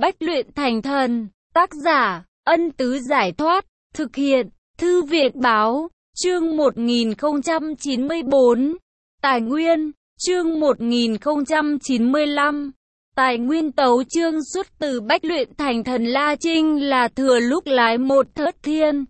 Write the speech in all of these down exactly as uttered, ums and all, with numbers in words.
Bách luyện thành thần. Tác giả, Ân Tứ Giải Thoát. Thực hiện, Thư viện Báo. Chương một nghìn không trăm chín mươi bốn. Tài nguyên. Chương một nghìn không trăm chín mươi lăm. Tài nguyên. Tấu chương xuất từ Bách luyện thành thần. La Trinh là thừa lúc lái một thất thiên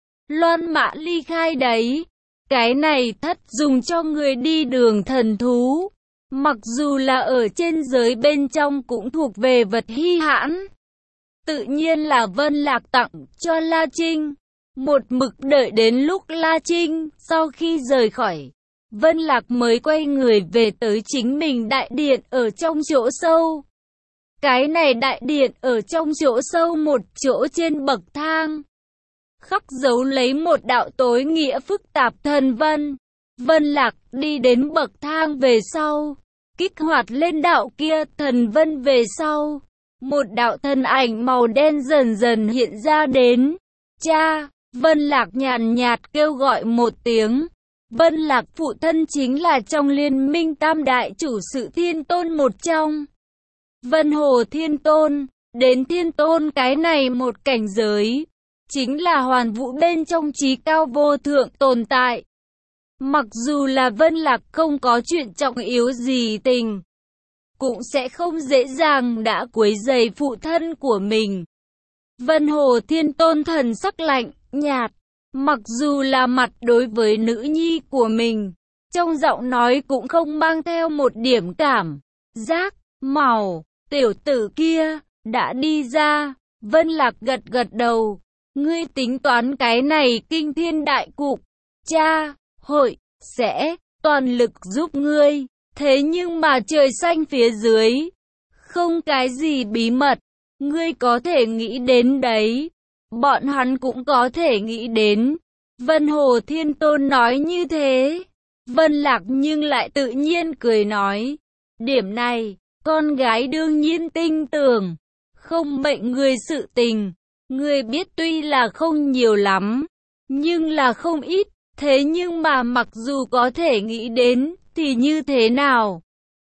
loan mã ly khai đấy. Cái này thất dùng cho người đi đường thần thú. Mặc dù là ở trên giới bên trong cũng thuộc về vật hy hãn. Tự nhiên là Vân Lạc tặng cho La Trinh. Một mực đợi đến lúc La Trinh sau khi rời khỏi, Vân Lạc mới quay người về tới chính mình đại điện ở trong chỗ sâu. Cái này đại điện ở trong chỗ sâu một chỗ trên bậc thang, khắc dấu lấy một đạo tối nghĩa phức tạp thần vân. Vân Lạc đi đến bậc thang về sau, kích hoạt lên đạo kia thần vân về sau, một đạo thân ảnh màu đen dần dần hiện ra đến. Cha! Vân Lạc nhàn nhạt kêu gọi một tiếng. Vân Lạc phụ thân chính là trong liên minh tam đại chủ sự thiên tôn một trong. Vân Hồ Thiên Tôn, đến Thiên Tôn cái này một cảnh giới, chính là hoàn vũ bên trong trí cao vô thượng tồn tại. Mặc dù là Vân Lạc không có chuyện trọng yếu gì tình, cũng sẽ không dễ dàng đã quấy rầy phụ thân của mình. Vân Hồ Thiên Tôn thần sắc lạnh, nhạt, mặc dù là mặt đối với nữ nhi của mình, trong giọng nói cũng không mang theo một điểm cảm giác, màu, tiểu tử kia, đã đi ra. Vân Lạc gật gật đầu, ngươi tính toán cái này kinh thiên đại cục, cha, hội, sẽ, toàn lực giúp ngươi, thế nhưng mà trời xanh phía dưới, không cái gì bí mật, ngươi có thể nghĩ đến đấy, bọn hắn cũng có thể nghĩ đến. Vân Hồ Thiên Tôn nói như thế, Vân Lạc nhưng lại tự nhiên cười nói, điểm này, con gái đương nhiên tin tưởng, không mệnh người sự tình, ngươi biết tuy là không nhiều lắm, nhưng là không ít, thế nhưng mà mặc dù có thể nghĩ đến, thì như thế nào?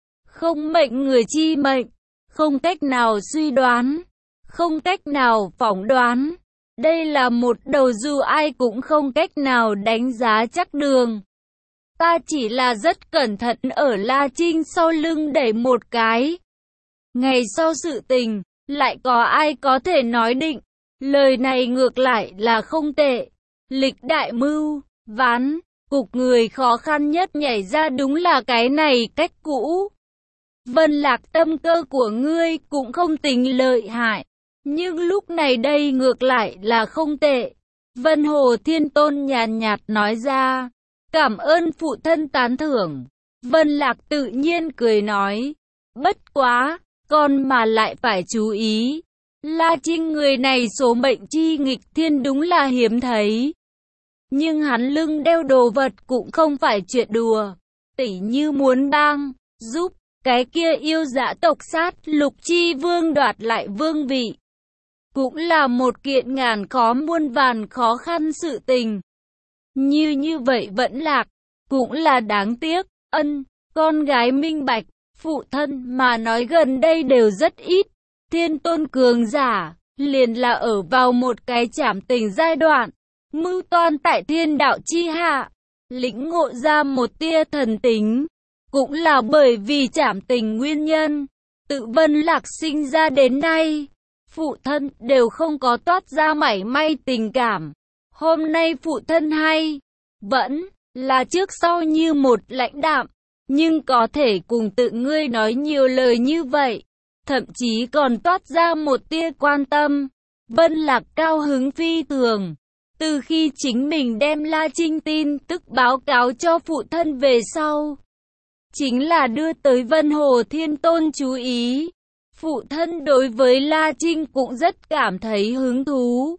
Không mệnh người chi mệnh, không cách nào suy đoán, không cách nào phỏng đoán. Đây là một đầu dù ai cũng không cách nào đánh giá chắc đường. Ta chỉ là rất cẩn thận ở La Trinh sau lưng đẩy một cái. Ngày sau sự tình, lại có ai có thể nói định. Lời này ngược lại là không tệ. Lịch đại mưu, ván, cục người khó khăn nhất nhảy ra đúng là cái này cách cũ. Vân Lạc tâm cơ của ngươi cũng không tính lợi hại. Nhưng lúc này đây ngược lại là không tệ. Vân Hồ Thiên Tôn nhàn nhạt nói ra. Cảm ơn phụ thân tán thưởng. Vân Lạc tự nhiên cười nói. Bất quá, con mà lại phải chú ý. La Trinh người này số mệnh chi nghịch thiên đúng là hiếm thấy. Nhưng hắn lưng đeo đồ vật cũng không phải chuyện đùa. Tỉ như muốn bang, giúp, cái kia yêu dã tộc sát lục chi vương đoạt lại vương vị. Cũng là một kiện ngàn khó muôn vàn khó khăn sự tình. Như như vậy vẫn lạc, cũng là đáng tiếc. Ân, con gái minh bạch, phụ thân mà nói gần đây đều rất ít. Thiên tôn cường giả, liền là ở vào một cái trảm tình giai đoạn. Mưu toan tại thiên đạo chi hạ, lĩnh ngộ ra một tia thần tính. Cũng là bởi vì trảm tình nguyên nhân, tự Vân Lạc sinh ra đến nay. Phụ thân đều không có toát ra mảy may tình cảm. Hôm nay phụ thân hay, vẫn là trước sau như một lãnh đạm, nhưng có thể cùng tự ngươi nói nhiều lời như vậy, thậm chí còn toát ra một tia quan tâm. Vân Lạc cao hứng phi thường. Từ khi chính mình đem La Trinh tin tức báo cáo cho phụ thân về sau, chính là đưa tới Vân Hồ Thiên Tôn chú ý. Phụ thân đối với La Trinh cũng rất cảm thấy hứng thú.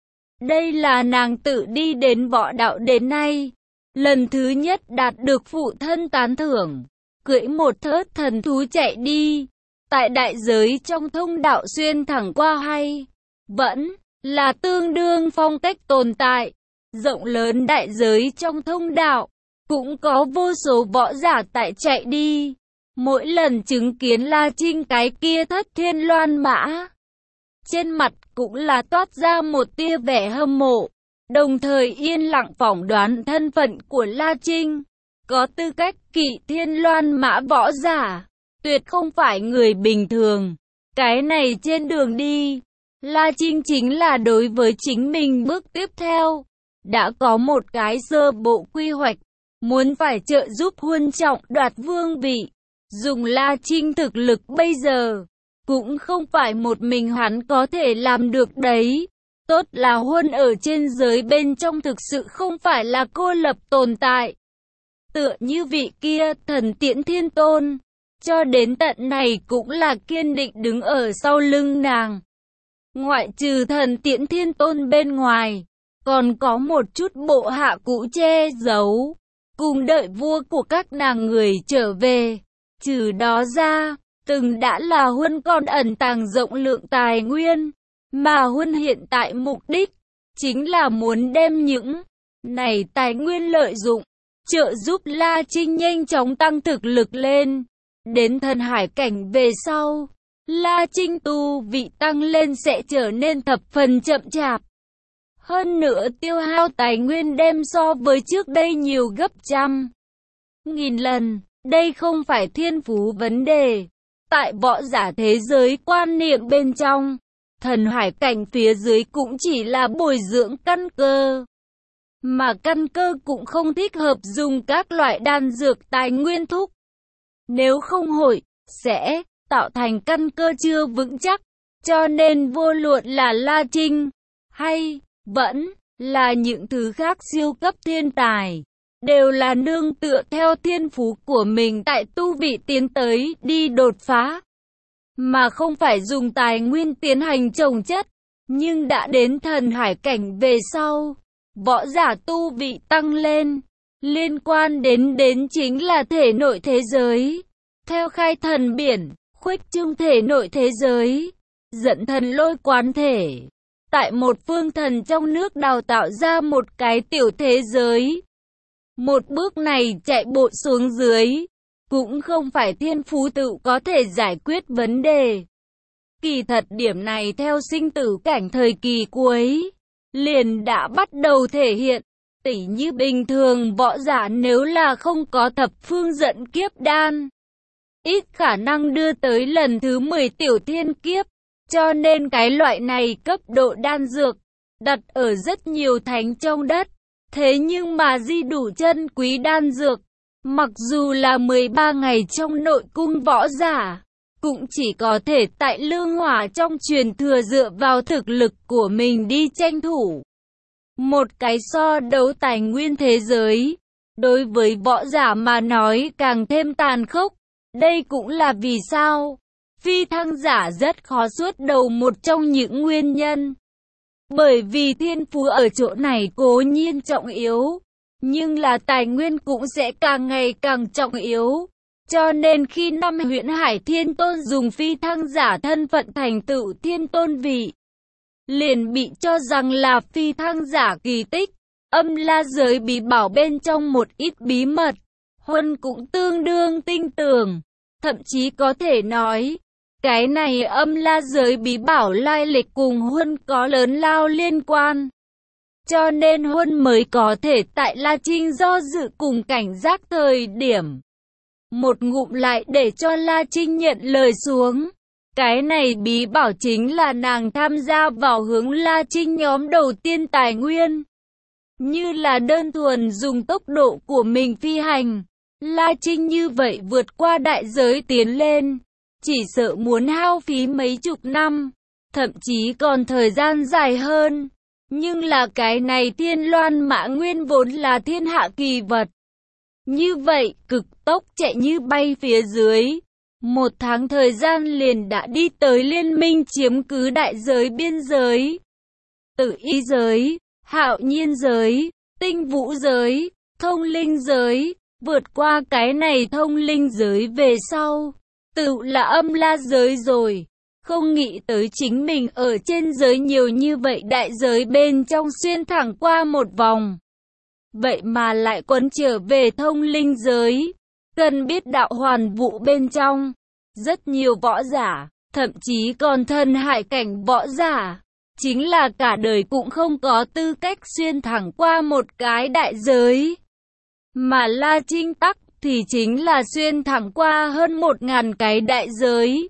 Đây là nàng tự đi đến võ đạo đến nay, lần thứ nhất đạt được phụ thân tán thưởng, cưỡi một thớt thần thú chạy đi. Tại đại giới trong thông đạo xuyên thẳng qua hay, vẫn là tương đương phong cách tồn tại. Rộng lớn đại giới trong thông đạo, cũng có vô số võ giả tại chạy đi. Mỗi lần chứng kiến La Trinh cái kia thất thiên loan mã, trên mặt cũng là toát ra một tia vẻ hâm mộ, đồng thời yên lặng phỏng đoán thân phận của La Trinh. Có tư cách kỵ thiên loan mã võ giả, tuyệt không phải người bình thường. Cái này trên đường đi, La Trinh chính là đối với chính mình bước tiếp theo, đã có một cái sơ bộ quy hoạch, muốn phải trợ giúp Huân trọng đoạt vương vị. Dùng La Trinh thực lực bây giờ, cũng không phải một mình hắn có thể làm được đấy. Tốt là Huân ở trên giới bên trong thực sự không phải là cô lập tồn tại. Tựa như vị kia thần Tiễn Thiên Tôn, cho đến tận này cũng là kiên định đứng ở sau lưng nàng. Ngoại trừ thần Tiễn Thiên Tôn bên ngoài, còn có một chút bộ hạ cũ che giấu, cùng đợi vua của các nàng người trở về. Trừ đó ra, từng đã là Huân còn ẩn tàng rộng lượng tài nguyên, mà Huân hiện tại mục đích chính là muốn đem những này tài nguyên lợi dụng, trợ giúp La Trinh nhanh chóng tăng thực lực lên. Đến thần hải cảnh về sau, La Trinh tu vị tăng lên sẽ trở nên thập phần chậm chạp. Hơn nữa tiêu hao tài nguyên đem so với trước đây nhiều gấp trăm nghìn lần. Đây không phải thiên phú vấn đề. Tại võ giả thế giới quan niệm bên trong, thần hải cảnh phía dưới cũng chỉ là bồi dưỡng căn cơ. Mà căn cơ cũng không thích hợp dùng các loại đan dược tài nguyên thúc. Nếu không hội, sẽ tạo thành căn cơ chưa vững chắc. Cho nên vô luận là La Trinh, hay vẫn là những thứ khác siêu cấp thiên tài, đều là nương tựa theo thiên phú của mình tại tu vị tiến tới đi đột phá, mà không phải dùng tài nguyên tiến hành trồng chất. Nhưng đã đến thần hải cảnh về sau, võ giả tu vị tăng lên, liên quan đến đến chính là thể nội thế giới. Theo khai thần biển, khuếch trương thể nội thế giới, dẫn thần lôi quán thể. Tại một phương thần trong nước đào tạo ra một cái tiểu thế giới. Một bước này chạy bộ xuống dưới, cũng không phải thiên phú tự có thể giải quyết vấn đề. Kỳ thật điểm này theo sinh tử cảnh thời kỳ cuối, liền đã bắt đầu thể hiện. Tỉ như bình thường võ giả nếu là không có thập phương dẫn kiếp đan, ít khả năng đưa tới lần thứ mười tiểu thiên kiếp. Cho nên cái loại này cấp độ đan dược, đặt ở rất nhiều thánh trong đất. Thế nhưng mà di đủ chân quý đan dược, mặc dù là mười ba ngày trong nội cung võ giả, cũng chỉ có thể tại lương hỏa trong truyền thừa dựa vào thực lực của mình đi tranh thủ. Một cái so đấu tài nguyên thế giới, đối với võ giả mà nói càng thêm tàn khốc. Đây cũng là vì sao phi thăng giả rất khó xuất đầu một trong những nguyên nhân. Bởi vì thiên phú ở chỗ này cố nhiên trọng yếu, nhưng là tài nguyên cũng sẽ càng ngày càng trọng yếu. Cho nên khi năm Huyễn Hải Thiên Tôn dùng phi thăng giả thân phận thành tựu thiên tôn vị, liền bị cho rằng là phi thăng giả kỳ tích. Âm la giới bí bảo bên trong một ít bí mật, Huân cũng tương đương tin tưởng. Thậm chí có thể nói, cái này âm la giới bí bảo lai lịch cùng Huân có lớn lao liên quan. Cho nên Huân mới có thể tại La Trinh do dự cùng cảnh giác thời điểm. Một ngụm lại để cho La Trinh nhận lời xuống. Cái này bí bảo chính là nàng tham gia vào hướng La Trinh nhóm đầu tiên tài nguyên. Như là đơn thuần dùng tốc độ của mình phi hành. La Trinh như vậy vượt qua đại giới tiến lên, chỉ sợ muốn hao phí mấy chục năm, thậm chí còn thời gian dài hơn. Nhưng là cái này thiên loan mã nguyên vốn là thiên hạ kỳ vật. Như vậy, cực tốc chạy như bay phía dưới. Một tháng thời gian liền đã đi tới liên minh chiếm cứ đại giới biên giới. Tử ý giới, hạo nhiên giới, tinh vũ giới, thông linh giới. Vượt qua cái này thông linh giới về sau, tự là âm la giới rồi. Không nghĩ tới chính mình ở trên giới nhiều như vậy đại giới bên trong xuyên thẳng qua một vòng. Vậy mà lại quấn trở về thông linh giới. Cần biết đạo hoàn vũ bên trong, rất nhiều võ giả, thậm chí còn thân hại cảnh võ giả, chính là cả đời cũng không có tư cách xuyên thẳng qua một cái đại giới. Mà La Trinh tắc thì chính là xuyên thẳng qua hơn một ngàn cái đại giới.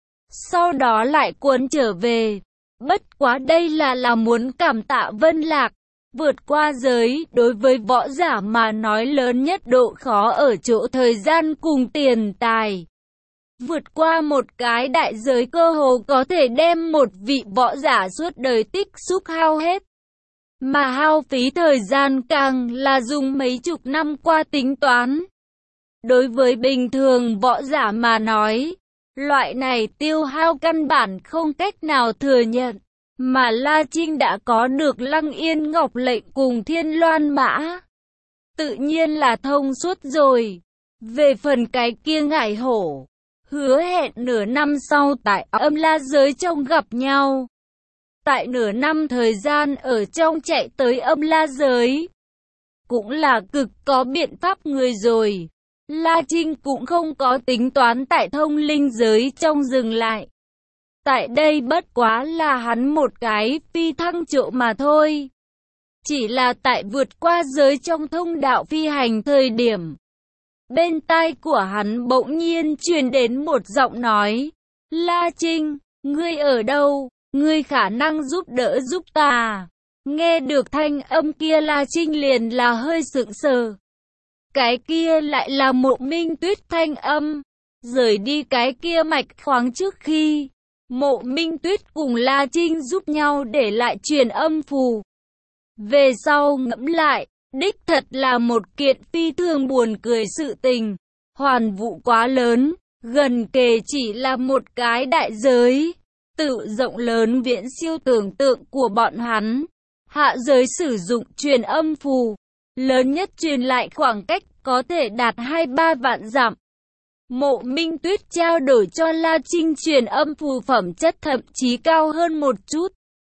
Sau đó lại cuốn trở về. Bất quá đây là là muốn cảm tạ Vân Lạc. Vượt qua giới, đối với võ giả mà nói lớn nhất độ khó ở chỗ thời gian cùng tiền tài. Vượt qua một cái đại giới cơ hồ có thể đem một vị võ giả suốt đời tích xúc hao hết. Mà hao phí thời gian càng là dùng mấy chục năm qua tính toán. Đối với bình thường võ giả mà nói, loại này tiêu hao căn bản không cách nào thừa nhận. Mà La Trinh đã có được Lăng Yên Ngọc lệnh cùng Thiên Loan Mã. Tự nhiên là thông suốt rồi. Về phần cái kia ngải hổ, hứa hẹn nửa năm sau tại Âm La giới trong gặp nhau. Tại nửa năm thời gian ở trong chạy tới Âm La giới, cũng là cực có biện pháp người rồi. La Trinh cũng không có tính toán tại thông linh giới trong dừng lại. Tại đây bất quá là hắn một cái phi thăng trộ mà thôi. Chỉ là tại vượt qua giới trong thông đạo phi hành thời điểm. Bên tai của hắn bỗng nhiên truyền đến một giọng nói. La Trinh, ngươi ở đâu? Ngươi khả năng giúp đỡ giúp ta. Nghe được thanh âm kia La Trinh liền là hơi sững sờ. Cái kia lại là Mộ Minh Tuyết thanh âm. Rời đi cái kia mạch khoáng trước khi Mộ Minh Tuyết cùng La Trinh giúp nhau để lại truyền âm phù. Về sau ngẫm lại, đích thật là một kiện phi thường buồn cười sự tình. Hoàn vụ quá lớn, gần kề chỉ là một cái đại giới. Tự rộng lớn viễn siêu tưởng tượng của bọn hắn. Hạ giới sử dụng truyền âm phù, lớn nhất truyền lại khoảng cách có thể đạt hai ba vạn dặm. Mộ Minh Tuyết trao đổi cho La Trinh truyền âm phù phẩm chất thậm chí cao hơn một chút.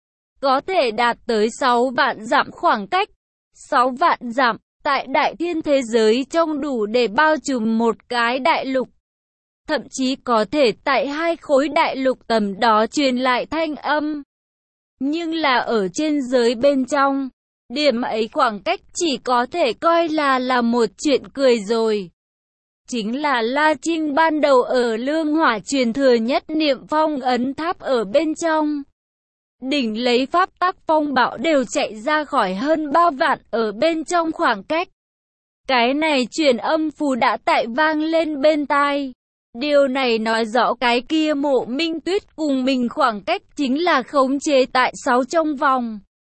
Có thể đạt tới sáu vạn dặm khoảng cách. sáu vạn dặm, tại đại thiên thế giới trong đủ để bao trùm một cái đại lục. Thậm chí có thể tại hai khối đại lục tầm đó truyền lại thanh âm. Nhưng là ở trên giới bên trong, điểm ấy khoảng cách chỉ có thể coi là là một chuyện cười rồi. Chính là La Trinh ban đầu ở Lương Hỏa truyền thừa nhất niệm phong ấn tháp ở bên trong. Đỉnh lấy pháp tắc phong bạo đều chạy ra khỏi hơn ba vạn ở bên trong khoảng cách. Cái này truyền âm phù đã tại vang lên bên tai. Điều này nói rõ cái kia Mộ Minh Tuyết cùng mình khoảng cách chính là khống chế tại sáu trong vòng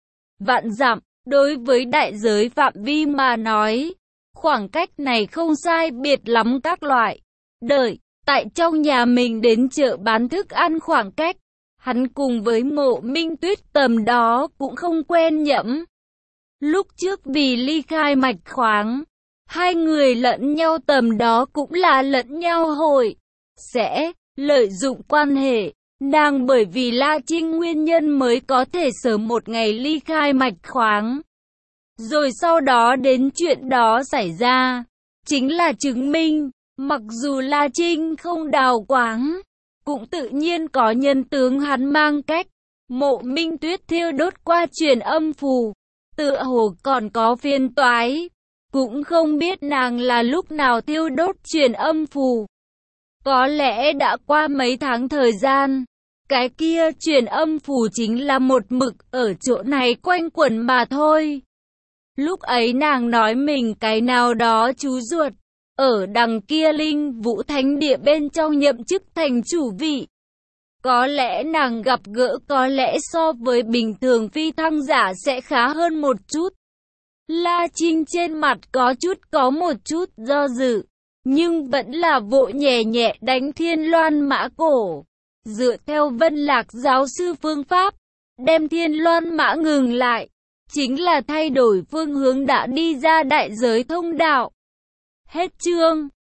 vạn dặm. Đối với đại giới phạm vi mà nói, khoảng cách này không sai biệt lắm các loại. Đợi, tại trong nhà mình đến chợ bán thức ăn khoảng cách, hắn cùng với Mộ Minh Tuyết tầm đó cũng không quen nhẫm. Lúc trước vì ly khai mạch khoáng, hai người lẫn nhau tầm đó cũng là lẫn nhau hội. Sẽ lợi dụng quan hệ, nàng bởi vì La Trinh nguyên nhân mới có thể sớm một ngày ly khai mạch khoáng. Rồi sau đó đến chuyện đó xảy ra, chính là chứng minh, mặc dù La Trinh không đào quáng, cũng tự nhiên có nhân tướng hắn mang cách. Mộ Minh Tuyết thiêu đốt qua truyền âm phù, tựa hồ còn có phiền toái, cũng không biết nàng là lúc nào thiêu đốt truyền âm phù. Có lẽ đã qua mấy tháng thời gian, cái kia truyền âm phù chính là một mực ở chỗ này quanh quẩn mà thôi. Lúc ấy nàng nói mình cái nào đó chú ruột, ở đằng kia Linh Vũ Thánh Địa bên trong nhậm chức thành chủ vị. Có lẽ nàng gặp gỡ có lẽ so với bình thường phi thăng giả sẽ khá hơn một chút. La Trinh trên mặt có chút có một chút do dự, nhưng vẫn là vội nhẹ nhẹ đánh Thiên Loan Mã cổ. Dựa theo Vân Lạc giáo sư phương pháp, đem Thiên Loan Mã ngừng lại, chính là thay đổi phương hướng đã đi ra đại giới thông đạo. Hết chương.